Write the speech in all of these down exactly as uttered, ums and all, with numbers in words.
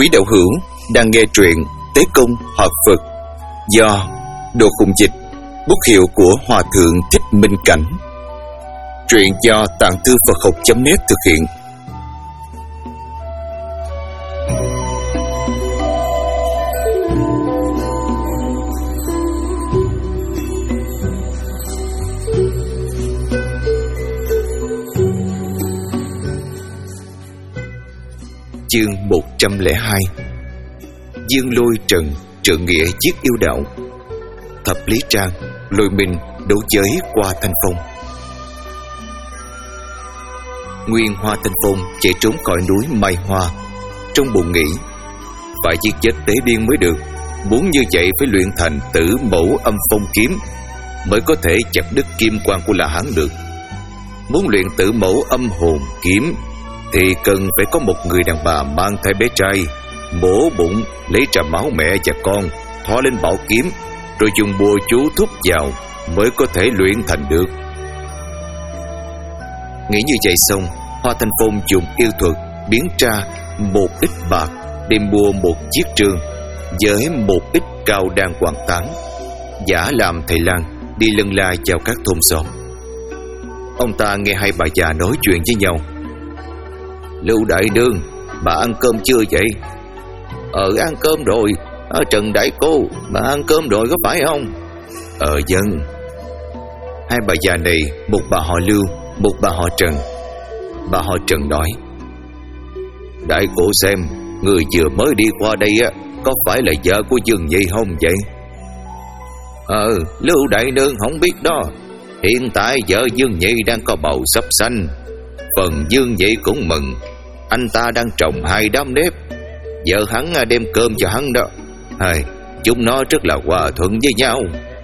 Quý đạo hữu đang nghe truyện Tế Công Hợp Phật do Đồ Khùng Dịch, bút hiệu của Hòa Thượng Thích Minh Cảnh. Truyện do Tạng Thư Phật Học chấm net thực hiện. Chương một trăm lẻ hai. Dương Lôi Trần trượng nghĩa giết yêu đạo. Thập Lý Trang Lôi Minh đấu giới qua Thanh Phong. Nguyên Hoa Thanh Phong chạy trốn khỏi núi Mai Hoa, trong bụng nghĩ phải giết chết Tế Điên mới được. Muốn như vậy phải luyện thành Tử Mẫu Âm Phong kiếm mới có thể chặt đứt kim quan của La Hán được. Muốn luyện Tử Mẫu Âm Hồn kiếm thì cần phải có một người đàn bà mang thai bé trai, mổ bụng, lấy ra máu mẹ và con, thoa lên bảo kiếm, rồi dùng bùa chú thúc vào mới có thể luyện thành được. Nghĩ như vậy xong, Hoa Thanh Phong dùng yêu thuật biến ra một ít bạc để mua một chiếc trường với một ít cao đan hoàng tán, giả làm thầy lang đi lân la vào các thôn xóm. Ông ta nghe hai bà già nói chuyện với nhau. Lưu đại nương, bà ăn cơm chưa vậy? Ờ ăn cơm rồi. Ở Trần đại cô, bà ăn cơm rồi có phải không? Ờ dân. Hai bà già này, một bà họ Lưu, một bà họ Trần. Bà họ Trần nói: đại cô xem, người vừa mới đi qua đây á, có phải là vợ của Dương Nhị không vậy? Ờ, Lưu đại nương không biết đó. Hiện tại vợ Dương Nhị đang có bầu sắp sanh. Phần Dương Nhị cũng mừng, anh ta đang trồng hai đám nếp, vợ hắn đem cơm cho hắn đó. Hai, chúng nó rất là hòa thuận với nhau.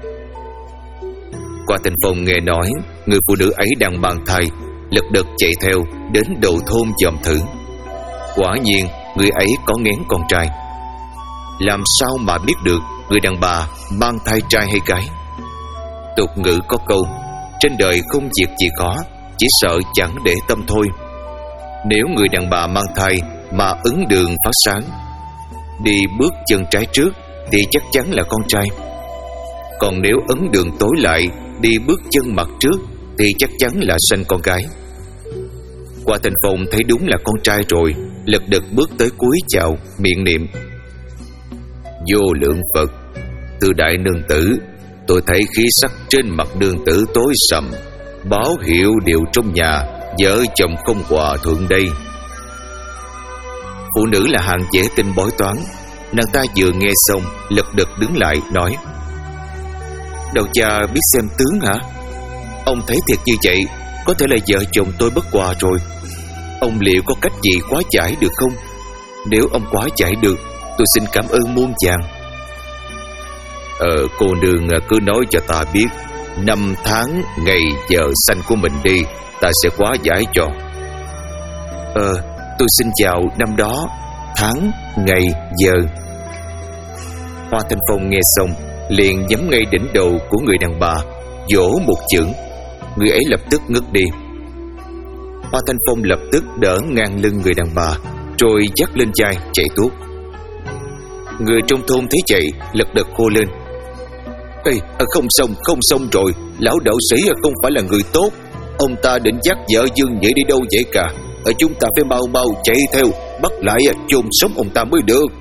Qua Thanh Phong nghe nói người phụ nữ ấy đang mang thai, lật đật chạy theo đến đầu thôn dòm thử. Quả nhiên người ấy có nghén con trai. Làm sao mà biết được người đàn bà mang thai trai hay gái? Tục ngữ có câu: trên đời không việc gì khó, chỉ sợ chẳng để tâm thôi. Nếu người đàn bà mang thai mà ứng đường phát sáng, đi bước chân trái trước thì chắc chắn là con trai. Còn nếu ấn đường tối lại, đi bước chân mặt trước thì chắc chắn là sanh con gái. Qua Thanh Phong thấy đúng là con trai rồi, lật đật bước tới cúi chào, miệng niệm: vô lượng Phật, từ đại nương tử, tôi thấy khí sắc trên mặt nương tử tối sầm, báo hiệu điều trong nhà vợ chồng không hòa thuận đây. Phụ nữ là hạng dễ tin bói toán. Nàng ta vừa nghe xong lật đật đứng lại nói: đầu cha biết xem tướng hả? Ông thấy thiệt như vậy, có thể là vợ chồng tôi bất hòa rồi. Ông liệu có cách gì hóa giải được không? Nếu ông hóa giải được, tôi xin cảm ơn muôn vàng. Ờ cô nương cứ nói cho ta biết năm tháng ngày giờ sanh của mình đi, ta sẽ hóa giải cho. Ờ tôi xin chào năm đó, tháng, ngày, giờ. Hoa Thanh Phong nghe xong liền nhắm ngay đỉnh đầu của người đàn bà, vỗ một chưởng. Người ấy lập tức ngất đi. Hoa Thanh Phong lập tức đỡ ngang lưng người đàn bà, rồi dắt lên vai chạy tuốt. Người trong thôn thấy vậy lật đật hô lên: Ê, không xong, không xong rồi. Lão đạo sĩ không phải là người tốt. Ông ta định dắt vợ Dương Nhị đi đâu vậy cả? Ở chúng ta phải mau mau chạy theo, bắt lại chôn sống ông ta mới được.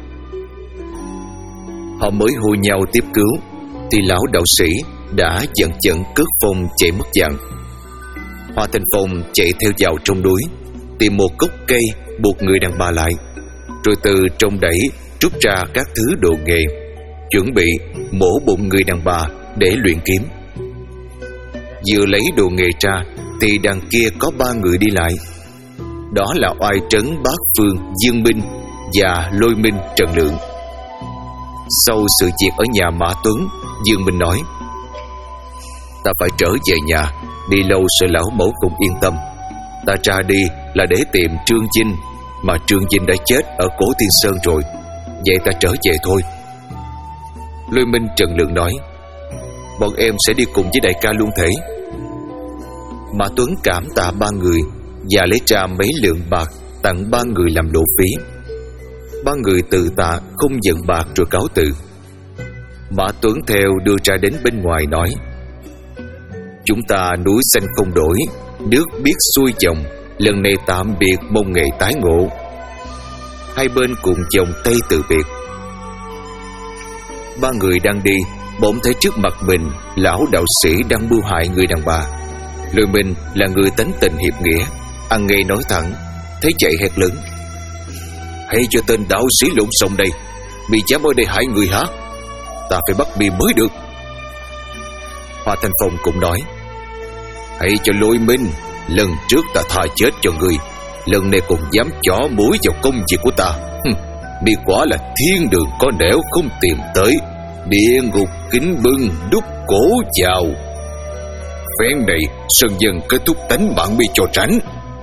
Họ mới hô nhau tiếp cứu thì lão đạo sĩ đã giận chận cướp phong chạy mất dạng. Hoa Thanh Phong chạy theo vào trong núi, tìm một gốc cây buộc người đàn bà lại, rồi từ trong đẩy rút ra các thứ đồ nghề, chuẩn bị mổ bụng người đàn bà để luyện kiếm. Vừa lấy đồ nghề ra thì đằng kia có ba người đi lại. Đó là Oai Trấn Bát Phương Dương Minh và Lôi Minh Trần Lượng. Sau sự việc ở nhà Mã Tuấn, Dương Minh nói: ta phải trở về nhà, đi lâu sợ lão mẫu không yên tâm. Ta ra đi là để tìm Trương Vinh, mà Trương Vinh đã chết ở Cổ Tiên Sơn rồi. Vậy ta trở về thôi. Lôi Minh Trần Lượng nói: bọn em sẽ đi cùng với đại ca luôn thể. Mã Tuấn cảm tạ ba người và lấy ra mấy lượng bạc tặng ba người làm lộ phí. Ba người từ tạ không giận bạc rồi cáo từ. Mã Tuấn theo đưa ra đến bên ngoài nói: Chúng ta núi xanh không đổi, nước biết xuôi dòng, lần này tạm biệt, mong ngày tái ngộ. Hai bên cùng chồng tay từ biệt. Ba người đang đi, bỗng thấy trước mặt mình lão đạo sĩ đang mưu hại người đàn bà. Lôi Minh là người tánh tình hiệp nghĩa, ăn ngay nói thẳng, thấy vậy hét lớn: Hãy cho tên đạo sĩ lộn xộn đây, bị dám ở đây hại người hả? Ta phải bắt mi mới được. Hoa Thanh Phong cũng nói: Hãy cho Lôi Minh, lần trước ta tha chết cho người, lần này còn dám chỏ mũi vào công việc của ta. Mi quả là thiên đường có nẻo không tìm tới, địa ngục kính bưng đúc cổ vào. Phen này sơn dân kết thúc tánh bạn mi cho tránh.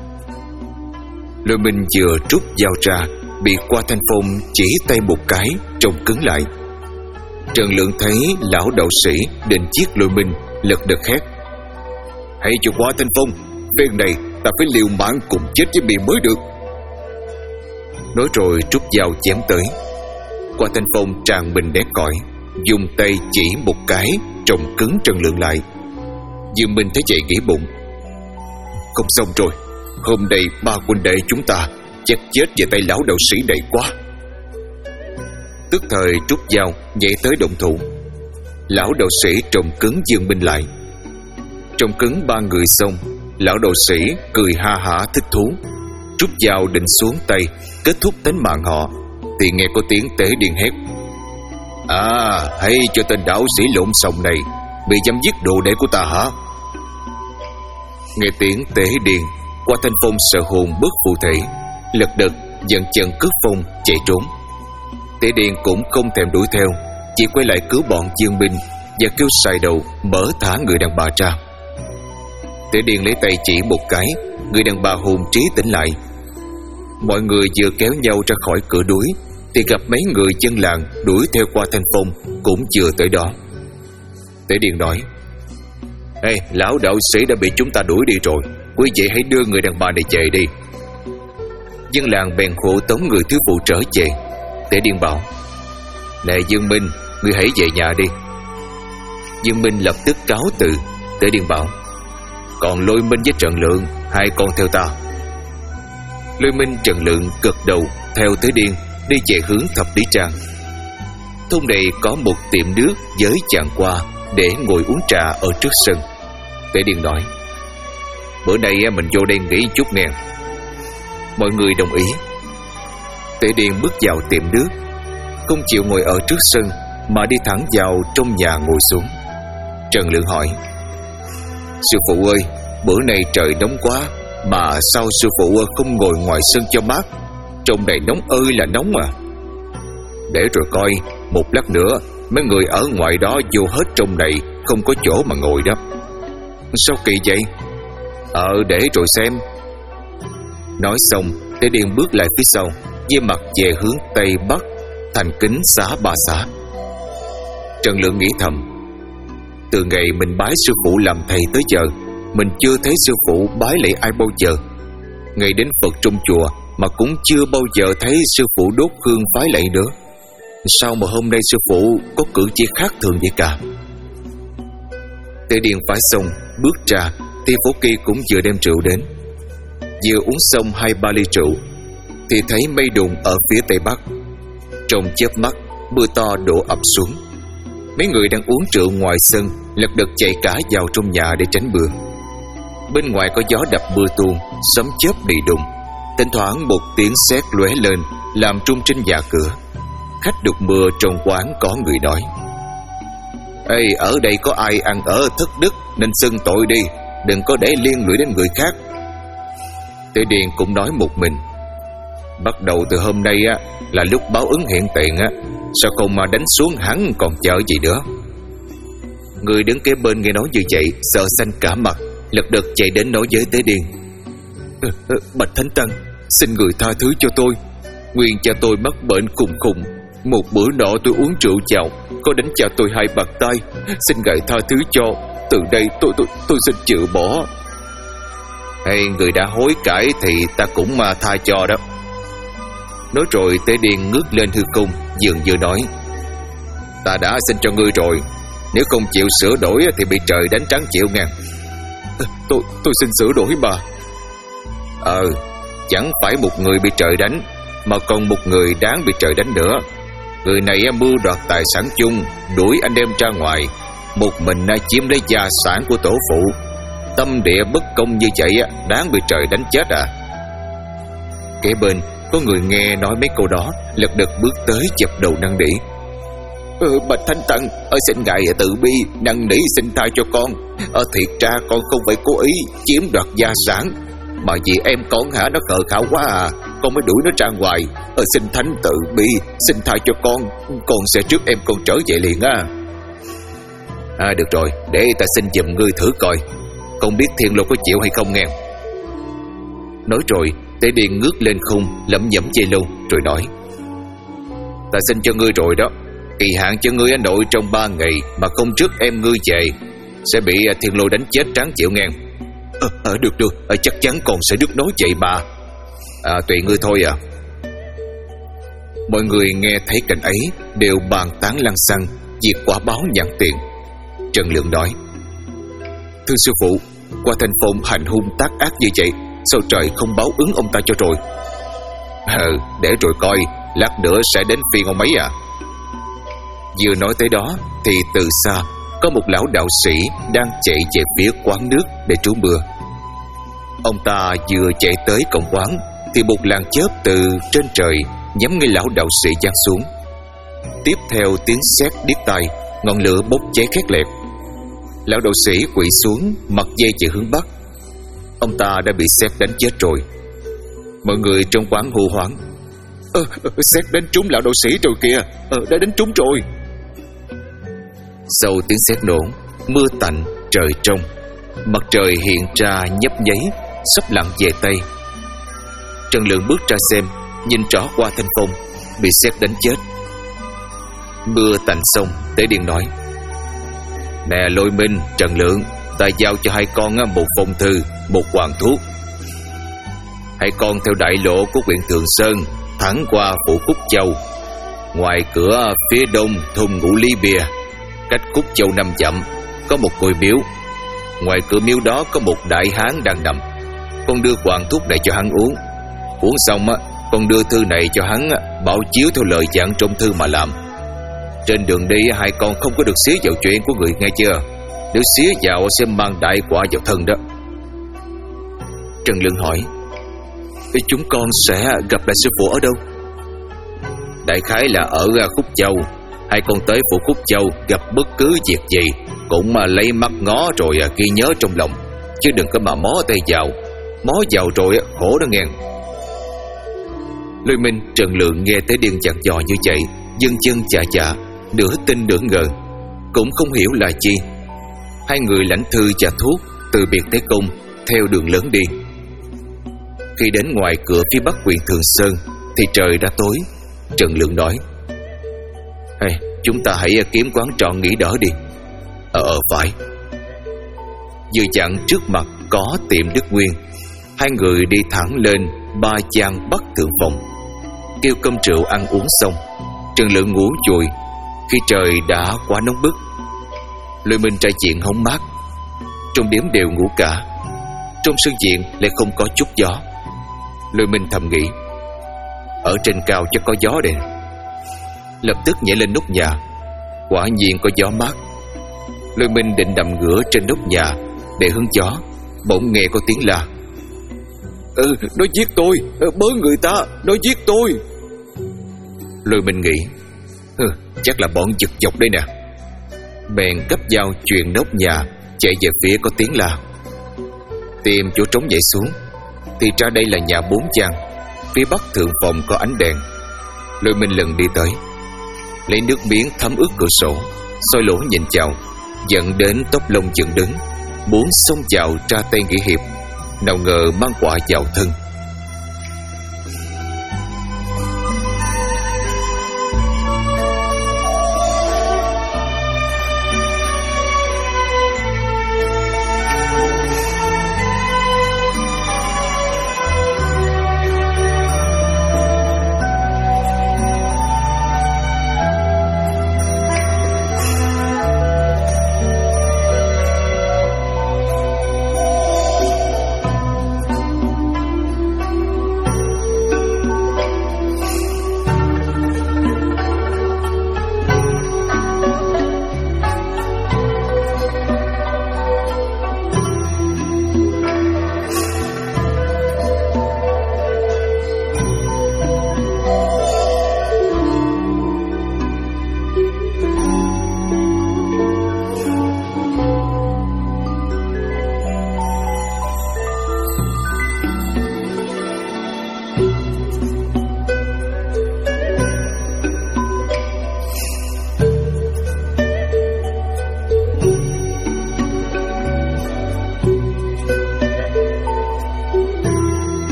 Lôi Minh vừa rút dao ra, bị Hoa Thanh Phong chỉ tay một cái, trông cứng lại. Trần Lượng thấy lão đạo sĩ định giết Lôi Minh, lật đật hét: Hãy cho Hoa Thanh Phong, phen này ta phải liều mạng cùng chết với mi mới được. Nói rồi rút dao chém tới. Hoa Thanh Phong tràn mình đét còi, dùng tay chỉ một cái, trông cứng Trần Lượng lại. Dương Minh thấy vậy nghĩ bụng: Không xong rồi, hôm nay ba huynh đệ chúng ta chắc chết về tay lão đạo sĩ này quá. Tức thời rút dao nhảy tới động thủ. Lão đạo sĩ trông cứng Dương Minh lại. Trông cứng ba người xong, lão đạo sĩ cười ha hả thích thú, rút dao định xuống tay kết thúc tính mạng họ, thì nghe có tiếng Tế Điền hét: À, hãy cho tên đạo sĩ lộn xộn này, bị dám giết đồ đệ của ta hả? Nghe tiếng Tế Điền, Hoa Thanh Phong sợ hồn bất phụ thể, lật đật dần chân cướp phong chạy trốn. Tế Điền cũng không thèm đuổi theo, chỉ quay lại cứu bọn Dương Minh và kêu xài đầu mở thả người đàn bà ra. Tế Điền lấy tay chỉ một cái, người đàn bà hồn trí tỉnh lại. Mọi người vừa kéo nhau ra khỏi cửa đuối thì gặp mấy người dân làng đuổi theo Hoa Thanh Phong cũng vừa tới đó. Tế Điền nói: Ê, lão đạo sĩ đã bị chúng ta đuổi đi rồi, quý vị hãy đưa người đàn bà này về đi. Dân làng bèn hộ tống người thiếu phụ trở về. Tế Điền bảo: Này Dương Minh, ngươi hãy về nhà đi. Dương Minh lập tức cáo từ. Tế Điền bảo: Còn Lôi Minh với Trần Lượng, hai con theo ta. Lôi Minh, Trần Lượng gật đầu theo Tế Điền đi về hướng Thập Lý Trang. Thôn này có một tiệm nước với chàng qua để ngồi uống trà ở trước sân. Tế Điền nói: Bữa nay mình vô đây nghỉ chút nè. Mọi người đồng ý. Tế Điền bước vào tiệm nước, không chịu ngồi ở trước sân mà đi thẳng vào trong nhà ngồi xuống. Trần Lượng hỏi: Sư phụ ơi, bữa nay trời nóng quá, mà sao sư phụ không ngồi ngoài sân cho mát? Trong này nóng ơi là nóng à. Để rồi coi, một lát nữa mấy người ở ngoài đó vô hết trong này, không có chỗ mà ngồi đó. Sao kỳ vậy? Ờ, để rồi xem. Nói xong, Tế Điền bước lại phía sau, với mặt về hướng Tây Bắc, thành kính xá ba xá. Trần Lượng nghĩ thầm: Từ ngày mình bái sư phụ làm thầy tới giờ, mình chưa thấy sư phụ bái lạy ai bao giờ. Ngày đến Phật trong chùa mà cũng chưa bao giờ thấy sư phụ đốt hương phái lạy nữa. Sao mà hôm nay sư phụ có cử chỉ khác thường vậy cả? Tế Điền phải xong, bước ra thì Phổ Kỳ cũng vừa đem rượu đến. Vừa uống xong hai ba ly rượu thì thấy mây đùng ở phía Tây Bắc. Trong chớp mắt, mưa to đổ ập xuống. Mấy người đang uống rượu ngoài sân lật đật chạy cả vào trong nhà để tránh mưa. Bên ngoài có gió đập mưa tuôn, sấm chớp đi đùng. Thỉnh thoảng một tiếng sét lóe lên làm rung trên nhà cửa. Khách đục mưa trong quán có người nói: Ê, ở đây có ai ăn ở thất đức nên xưng tội đi, đừng có để liên lụy đến người khác. Tế Điền cũng nói một mình: Bắt đầu từ hôm nay á là lúc báo ứng hiện tiền á, sao không mà đánh xuống hắn còn chờ gì nữa. Người đứng kế bên nghe nói như vậy sợ xanh cả mặt, lật đật chạy đến nói với Tế Điền: ờ, ờ, Bạch Thánh Tăng, xin người tha thứ cho tôi. Nguyên cha tôi mắc bệnh khùng khùng, một bữa nọ tôi uống rượu vào, có đánh cha tôi hai bàn tay. Xin ngài tha thứ cho, từ đây tôi tôi tôi xin chịu bỏ. Hay người đã hối cải thì ta cũng mà tha cho đó. Nói rồi Tế Điền ngước lên hư không, dường như nói: Ta đã xin cho ngươi rồi, nếu không chịu sửa đổi thì bị trời đánh trắng chịu ngang. Tôi tôi xin sửa đổi mà. Ờ Chẳng phải một người bị trời đánh, mà còn một người đáng bị trời đánh nữa. Người này mưu đoạt tài sản chung, đuổi anh em ra ngoài, một mình chiếm lấy gia sản của tổ phụ. Tâm địa bất công như vậy đáng bị trời đánh chết à. Kế bên có người nghe nói mấy câu đó, lật đật bước tới dập đầu năn nỉ: ừ, Bạch Thánh Tăng, ở xin ngài tự bi năn nỉ xin tha cho con. Ở thiệt ra con không phải cố ý chiếm đoạt gia sản, mà vì em con hả nó khờ khảo quá à, con mới đuổi nó ra ngoài. Ở xin Thánh tự bi xin tha cho con, con sẽ trước em con trở về liền á. À được rồi, để ta xin giùm ngươi thử coi, không biết Thiên Lô có chịu hay không nghe. Nói rồi Tế Điền ngước lên không, lẩm nhẩm dây lâu rồi nói: Ta xin cho ngươi rồi đó, kỳ hạn cho ngươi ở nội trong ba ngày mà không trước em ngươi về, sẽ bị Thiên Lô đánh chết tráng chịu ngang. Ờ, à, được được, à, chắc chắn còn sẽ được nói vậy bà. À tùy ngươi thôi à. Mọi người nghe thấy cảnh ấy đều bàn tán lăng xăng việc quả báo nhãn tiền. Trần Lượng nói: Thưa sư phụ, qua Thanh Phong hành hung tác ác như vậy, sao trời không báo ứng ông ta cho rồi? Ừ, để rồi coi, lát nữa sẽ đến phiên ông ấy à. Vừa nói tới đó thì từ xa có một lão đạo sĩ đang chạy về phía quán nước để trú mưa. Ông ta vừa chạy tới cổng quán thì một làn chớp từ trên trời nhắm ngay lão đạo sĩ giáng xuống. Tiếp theo tiếng sét điếc tai, ngọn lửa bốc cháy khét lẹt. Lão đạo sĩ quỵ xuống, mặt dây về hướng bắc. Ông ta đã bị sét đánh chết rồi. Mọi người trong quán hô hoáng: Ờ, sét đánh trúng lão đạo sĩ rồi kìa, ờ, đã đánh trúng rồi. Sau tiếng sét nổ, mưa tạnh, trời trong, mặt trời hiện ra nhấp nháy, sắp lặn về tây. Trần Lượng bước ra xem, nhìn rõ qua Thanh Phong bị sét đánh chết. Mưa tạnh xong, Tế Điền nói: Nè Lôi Minh, Trần Lượng, ta giao cho hai con một phong thư, một hoàng thuốc. Hai con theo đại lộ của huyện Thường Sơn thẳng qua phủ Khúc Châu. Ngoài cửa phía đông thôn Ngũ Ly Bìa, cách Khúc Châu năm dặm, có một ngôi miếu. Ngoài cửa miếu đó có một đại hán đang nằm. Con đưa hoàng thuốc này cho hắn uống. Uống xong con đưa thư này cho hắn, bảo chiếu theo lời dặn trong thư mà làm. Trên đường đi hai con không có được xía vào chuyện của người, nghe chưa? Nếu xía vào sẽ mang đại quả vào thân đó. Trần Lượng hỏi: Chúng con sẽ gặp lại sư phụ ở đâu? Đại khái là ở Khúc Châu. Hai con tới phủ Khúc Châu gặp bất cứ việc gì cũng mà lấy mắt ngó rồi ghi nhớ trong lòng, chứ đừng có mà mó tay vào. Mó vào rồi khổ đó nghe. Lôi Minh, Trần Lượng nghe Tế Điền dặn dò như vậy, dân chân chạ chạ, nửa tin nửa ngờ, cũng không hiểu là chi. Hai người lãnh thư và thuốc, từ biệt Tế Công, theo đường lớn đi. Khi đến ngoài cửa phía bắc huyện Thường Sơn thì trời đã tối. Trần Lượng nói: hey, chúng ta hãy kiếm quán trọ nghỉ đỡ đi. Ờ ờ phải. Vừa chặn trước mặt có tiệm Đức Nguyên, hai người đi thẳng lên ba gian Bắc Thượng Phòng, kêu cơm rượu ăn uống xong, Trần Lượng ngủ dùi khi trời đã quá nóng bức. Lôi Minh trai chuyện hóng mát, trong điếm đều ngủ cả. Trong sân viện lại không có chút gió. Lôi Minh thầm nghĩ: ở trên cao chắc có gió đây. Lập tức nhảy lên nóc nhà. Quả nhiên có gió mát. Lôi Minh định nằm ngửa trên nóc nhà để hứng gió, bỗng nghe có tiếng la: Ừ, nó giết tôi, bớ người ta, nó giết tôi. Lôi Minh nghĩ: ừ, chắc là bọn giật dọc đây nè. Bèn gấp dao chuyền nóc nhà, chạy về phía có tiếng la. Tìm chỗ trống nhảy xuống thì ra đây là nhà bốn gian. Phía bắc thượng phòng có ánh đèn. Lôi Minh lần đi tới, lấy nước miếng thấm ướt cửa sổ, soi lỗ nhìn vào, giận đến tóc lông dựng đứng, muốn xông vào ra tay nghĩa hiệp, nào ngờ mang quả vào thân.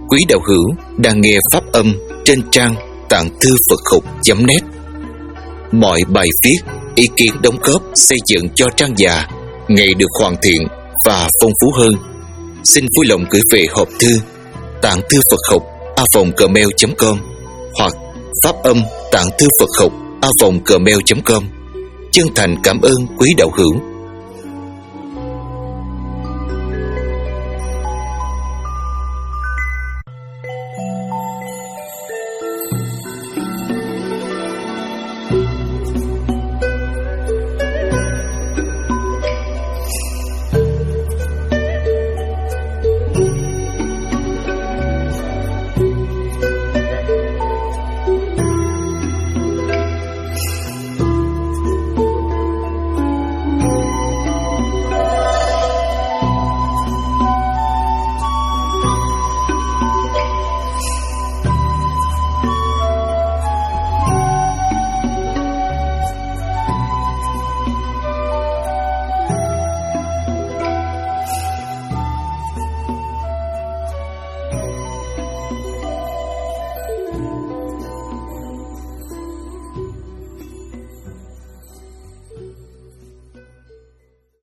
Quý đạo hữu đang nghe pháp âm trên trang tạng thư Phật học chấm net. Mọi bài viết, ý kiến đóng góp xây dựng cho trang già ngày được hoàn thiện và phong phú hơn. Xin vui lòng gửi về hộp thư tạng thư Phật học a vòng gmail chấm com hoặc pháp âm tạng thư Phật học a vòng gmail chấm com. Chân thành cảm ơn quý đạo hữu.